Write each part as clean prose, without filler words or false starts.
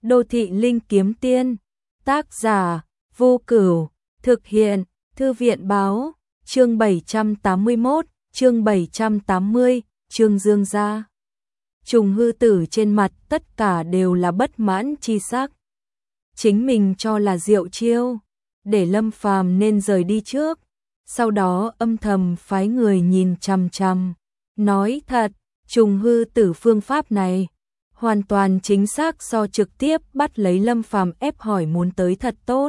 Đô thị linh kiếm tiên, tác giả, Vô Cửu, thực hiện, Thư viện báo, chương 781, chương 780, chương Dương gia. Trùng hư tử trên mặt tất cả đều là bất mãn chi sắc. Chính mình cho là diệu chiêu, để Lâm Phàm nên rời đi trước, sau đó âm thầm phái người nhìn chằm chằm. Nói thật, trùng hư tử phương pháp này hoàn toàn chính xác so trực tiếp bắt lấy Lâm Phàm ép hỏi muốn tới thật tốt.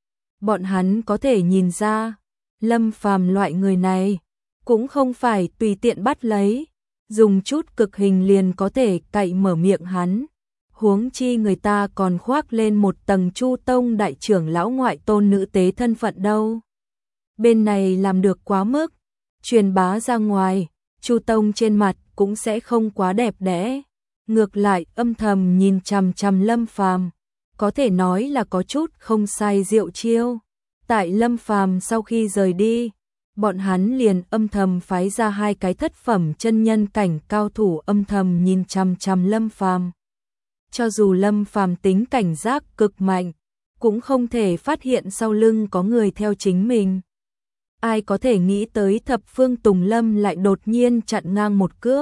Bọn hắn có thể nhìn ra, Lâm Phàm loại người này cũng không phải tùy tiện bắt lấy, dùng chút cực hình liền có thể cậy mở miệng hắn. Huống chi người ta còn khoác lên một tầng Chu Tông đại trưởng lão ngoại tôn nữ tế thân phận đâu. Bên này làm được quá mức, truyền bá ra ngoài, Chu Tông trên mặt cũng sẽ không quá đẹp đẽ. Ngược lại âm thầm nhìn chằm chằm Lâm Phàm, có thể nói là có chút không sai diệu chiêu. Tại Lâm Phàm sau khi rời đi, bọn hắn liền âm thầm phái ra 2 cái thất phẩm chân nhân cảnh cao thủ âm thầm nhìn chằm chằm Lâm Phàm. Cho dù Lâm Phàm tính cảnh giác cực mạnh, cũng không thể phát hiện sau lưng có người theo chính mình. Ai có thể nghĩ tới Thập Phương Tùng Lâm lại đột nhiên chặn ngang một cước.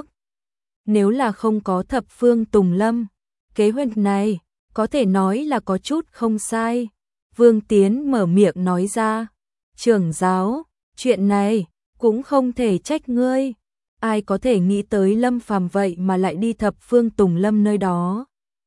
Nếu là không có Thập Phương Tùng Lâm, kế hoạch này có thể nói là có chút không sai. Vương Tiến mở miệng nói ra, trưởng giáo, chuyện này cũng không thể trách ngươi. Ai có thể nghĩ tới Lâm Phàm vậy mà lại đi Thập Phương Tùng Lâm nơi đó.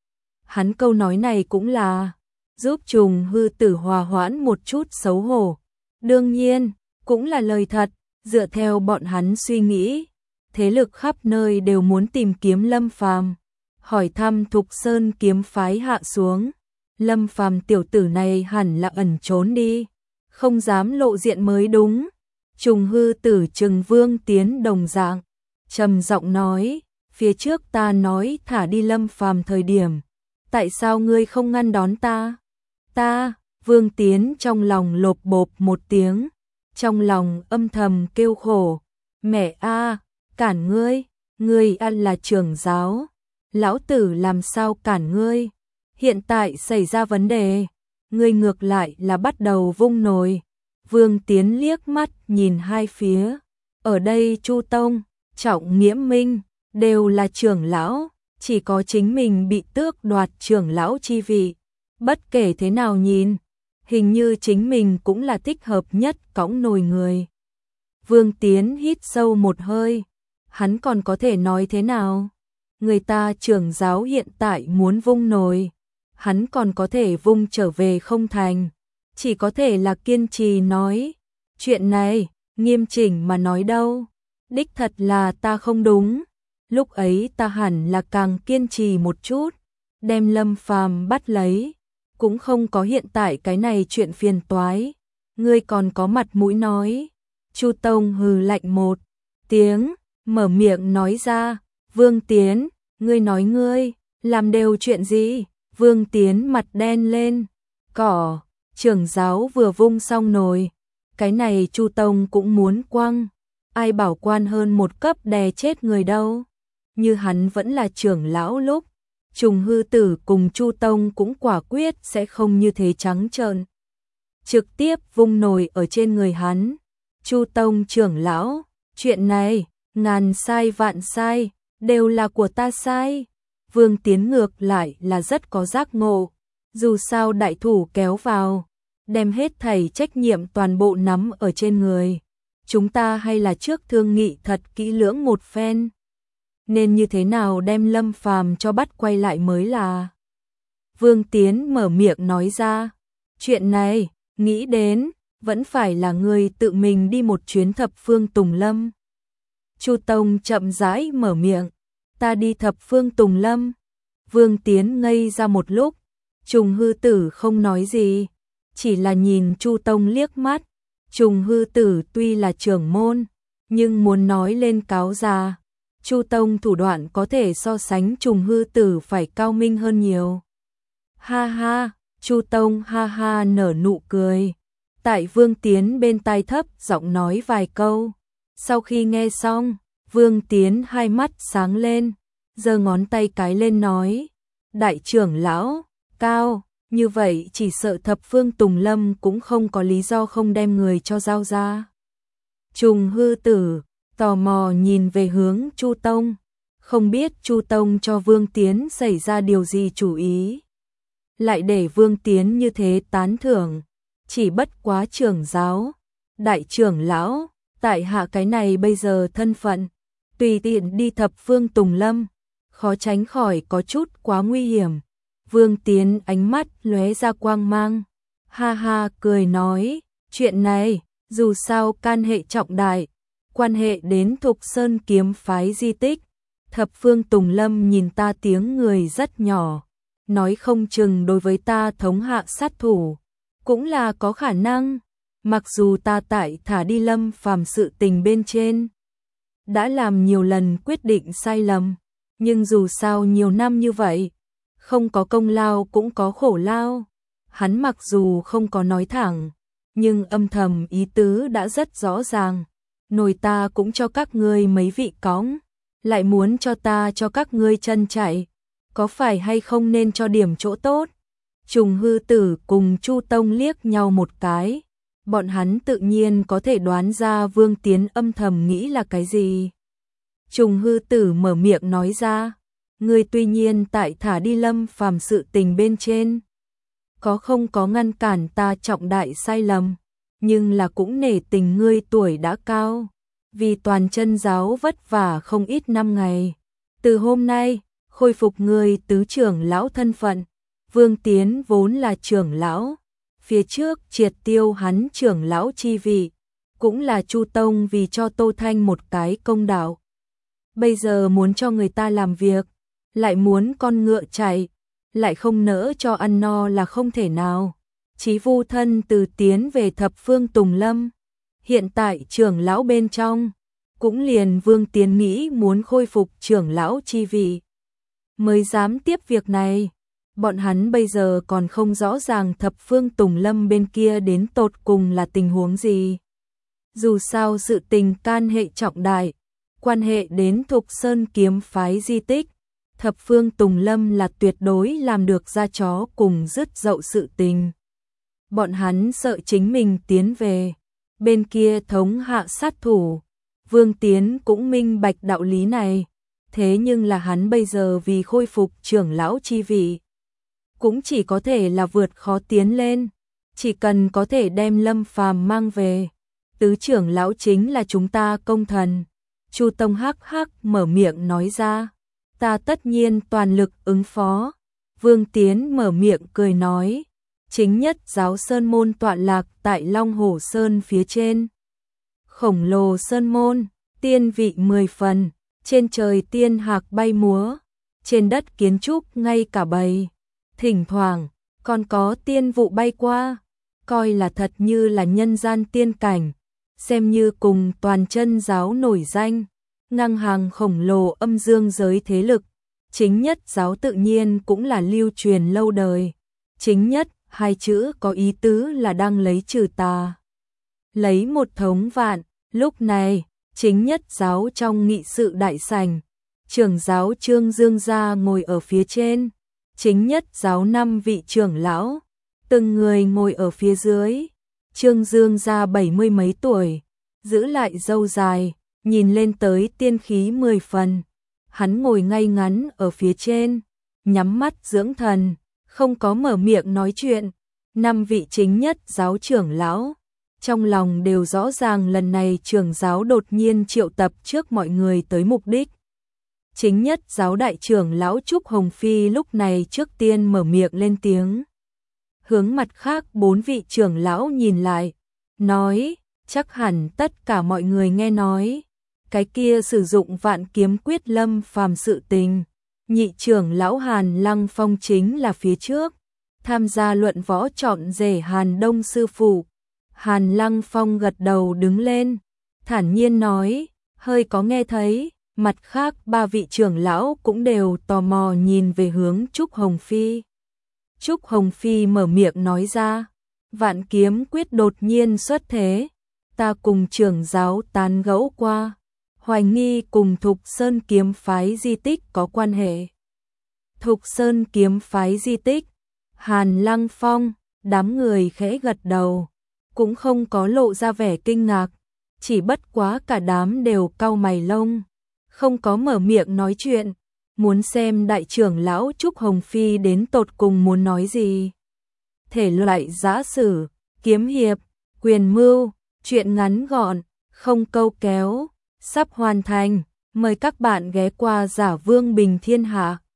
Hắn câu nói này cũng là giúp trùng hư tử hòa hoãn một chút xấu hổ. Đương nhiên, cũng là lời thật, dựa theo bọn hắn suy nghĩ, thế lực khắp nơi đều muốn tìm kiếm Lâm Phàm, hỏi thăm Thục Sơn kiếm phái hạ xuống. Lâm Phàm tiểu tử này hẳn là ẩn trốn đi, không dám lộ diện mới đúng. Trùng hư tử trừng Vương Tiến đồng dạng, trầm giọng nói, phía trước ta nói thả đi Lâm Phàm thời điểm, tại sao ngươi không ngăn đón ta? Ta, Vương Tiến trong lòng lộp bộp một tiếng, trong lòng âm thầm kêu khổ, mẹ a, cản ngươi ăn là trưởng giáo, lão tử làm sao cản ngươi? Hiện tại xảy ra vấn đề, ngươi ngược lại là bắt đầu vung nồi. Vương Tiến liếc mắt nhìn hai phía, ở đây Chu Tông, Trọng Nghiễm Minh đều là trưởng lão, chỉ có chính mình bị tước đoạt trưởng lão chi vị. Bất kể thế nào nhìn, hình như chính mình cũng là thích hợp nhất cõng nồi người. Vương Tiến hít sâu một hơi, hắn còn có thể nói thế nào? Người ta trưởng giáo hiện tại muốn vung nồi, hắn còn có thể vung trở về không thành, chỉ có thể là kiên trì nói, chuyện này, nghiêm chỉnh mà nói đâu, đích thật là ta không đúng, lúc ấy ta hẳn là càng kiên trì một chút, đem Lâm Phàm bắt lấy, cũng không có hiện tại cái này chuyện phiền toái, ngươi còn có mặt mũi nói. Chu Tông hừ lạnh một tiếng, mở miệng nói ra, Vương Tiến, ngươi nói ngươi, làm đều chuyện gì? Vương Tiến mặt đen lên, cỏ, trưởng giáo vừa vung xong nồi, cái này Chu Tông cũng muốn quăng, ai bảo quan hơn một cấp đè chết người đâu, như hắn vẫn là trưởng lão lúc, trùng hư tử cùng Chu Tông cũng quả quyết sẽ không như thế trắng trợn. Trực tiếp vung nồi ở trên người hắn, Chu Tông trưởng lão, chuyện này, ngàn sai vạn sai, đều là của ta sai. Vương Tiến ngược lại là rất có giác ngộ, dù sao đại thủ kéo vào, đem hết thảy trách nhiệm toàn bộ nắm ở trên người. Chúng ta hay là trước thương nghị thật kỹ lưỡng một phen, nên như thế nào đem Lâm Phàm cho bắt quay lại mới là. Vương Tiến mở miệng nói ra, chuyện này, nghĩ đến, vẫn phải là người tự mình đi một chuyến Thập Phương Tùng Lâm. Chu Tông chậm rãi mở miệng, ta đi Thập Phương Tùng Lâm. Vương Tiến ngây ra một lúc, trùng hư tử không nói gì, chỉ là nhìn Chu Tông liếc mắt. Trùng hư tử tuy là trưởng môn, nhưng muốn nói lên cáo già, Chu Tông thủ đoạn có thể so sánh trùng hư tử phải cao minh hơn nhiều. Ha ha, Chu Tông ha ha nở nụ cười, tại Vương Tiến bên tai thấp giọng nói vài câu. Sau khi nghe xong, Vương Tiến hai mắt sáng lên, giơ ngón tay cái lên nói, đại trưởng lão, cao, như vậy chỉ sợ Thập Phương Tùng Lâm cũng không có lý do không đem người cho giao ra. Trùng Hư Tử tò mò nhìn về hướng Chu Tông, không biết Chu Tông cho Vương Tiến xảy ra điều gì chủ ý. Lại để Vương Tiến như thế tán thưởng, chỉ bất quá trưởng giáo, đại trưởng lão, tại hạ cái này bây giờ thân phận, tùy tiện đi Thập Phương Tùng Lâm, khó tránh khỏi có chút quá nguy hiểm. Vương Tiến ánh mắt lóe ra quang mang, ha ha cười nói, chuyện này, dù sao can hệ trọng đại, quan hệ đến Thục Sơn kiếm phái di tích, Thập Phương Tùng Lâm nhìn ta tiếng người rất nhỏ, nói không chừng đối với ta thống hạ sát thủ, cũng là có khả năng, mặc dù ta tại thả đi Lâm Phàm sự tình bên trên, đã làm nhiều lần quyết định sai lầm, nhưng dù sao nhiều năm như vậy, không có công lao cũng có khổ lao. Hắn mặc dù không có nói thẳng, nhưng âm thầm ý tứ đã rất rõ ràng. Nồi ta cũng cho các ngươi mấy vị cõng, lại muốn cho ta cho các ngươi chân chạy, có phải hay không nên cho điểm chỗ tốt? Trùng Hư Tử cùng Chu Tông liếc nhau một cái, bọn hắn tự nhiên có thể đoán ra Vương Tiến âm thầm nghĩ là cái gì. Trùng Hư Tử mở miệng nói ra, ngươi tuy nhiên tại thả đi Lâm Phàm sự tình bên trên, có không có ngăn cản ta trọng đại sai lầm, nhưng là cũng nể tình ngươi tuổi đã cao, vì toàn chân giáo vất vả không ít năm ngày. Từ hôm nay, khôi phục ngươi tứ trưởng lão thân phận, Vương Tiến vốn là trưởng lão, phía trước triệt tiêu hắn trưởng lão chi vị, cũng là Chu Tông vì cho Tô Thanh một cái công đạo. Bây giờ muốn cho người ta làm việc, lại muốn con ngựa chạy, lại không nỡ cho ăn no là không thể nào. Chí Vu thân từ tiến về Thập Phương Tùng Lâm, hiện tại trưởng lão bên trong, cũng liền Vương Tiến nghĩ muốn khôi phục trưởng lão chi vị, mới dám tiếp việc này. Bọn hắn bây giờ còn không rõ ràng Thập Phương Tùng Lâm bên kia đến tột cùng là tình huống gì. Dù sao sự tình can hệ trọng đại, quan hệ đến Thục Sơn kiếm phái di tích, Thập Phương Tùng Lâm là tuyệt đối làm được ra chó cùng dứt dậu sự tình. Bọn hắn sợ chính mình tiến về, bên kia thống hạ sát thủ. Vương Tiến cũng minh bạch đạo lý này, thế nhưng là hắn bây giờ vì khôi phục trưởng lão chi vị, cũng chỉ có thể là vượt khó tiến lên, chỉ cần có thể đem Lâm Phàm mang về, tứ trưởng lão chính là chúng ta công thần. Chu Tông hắc hắc mở miệng nói ra, ta tất nhiên toàn lực ứng phó. Vương Tiến mở miệng cười nói, chính nhất giáo sơn môn tọa lạc tại Long Hổ Sơn phía trên. Khổng lồ sơn môn, tiên vị 10 phần, trên trời tiên hạc bay múa, trên đất kiến trúc ngay cả bầy. Thỉnh thoảng, còn có tiên vụ bay qua, coi là thật như là nhân gian tiên cảnh, xem như cùng toàn chân giáo nổi danh, ngang hàng khổng lồ âm dương giới thế lực. Chính nhất giáo tự nhiên cũng là lưu truyền lâu đời. Chính nhất, hai chữ có ý tứ là đang lấy trừ tà, lấy một thống vạn. Lúc này, chính nhất giáo trong nghị sự đại sảnh, trưởng giáo Trương Dương Gia ngồi ở phía trên, chính nhất giáo 5 vị trưởng lão, từng người ngồi ở phía dưới. Trương Dương Gia 70 mấy tuổi, giữ lại râu dài, nhìn lên tới tiên khí 10 phần. Hắn ngồi ngay ngắn ở phía trên, nhắm mắt dưỡng thần, không có mở miệng nói chuyện. 5 vị chính nhất giáo trưởng lão, trong lòng đều rõ ràng lần này trưởng giáo đột nhiên triệu tập trước mọi người tới mục đích. Chính nhất giáo đại trưởng lão Trúc Hồng Phi lúc này trước tiên mở miệng lên tiếng. Hướng mặt khác 4 vị trưởng lão nhìn lại, nói, chắc hẳn tất cả mọi người nghe nói, cái kia sử dụng vạn kiếm quyết Lâm Phàm sự tình, nhị trưởng lão Hàn Lăng Phong chính là phía trước, tham gia luận võ chọn rể Hàn Đông sư phụ. Hàn Lăng Phong gật đầu đứng lên, thản nhiên nói, hơi có nghe thấy. Mặt khác 3 vị trưởng lão cũng đều tò mò nhìn về hướng Trúc Hồng Phi. Trúc Hồng Phi mở miệng nói ra, vạn kiếm quyết đột nhiên xuất thế, ta cùng trưởng giáo tán gẫu qua, hoài nghi cùng Thục Sơn kiếm phái di tích có quan hệ. Thục Sơn kiếm phái di tích, Hàn Lăng Phong, đám người khẽ gật đầu, cũng không có lộ ra vẻ kinh ngạc, chỉ bất quá cả đám đều cau mày lông, không có mở miệng nói chuyện, muốn xem đại trưởng lão Trúc Hồng Phi đến tột cùng muốn nói gì. Thể loại giã sử, kiếm hiệp, quyền mưu, truyện ngắn gọn, không câu kéo, sắp hoàn thành, mời các bạn ghé qua Giả Vương Bình Thiên Hạ.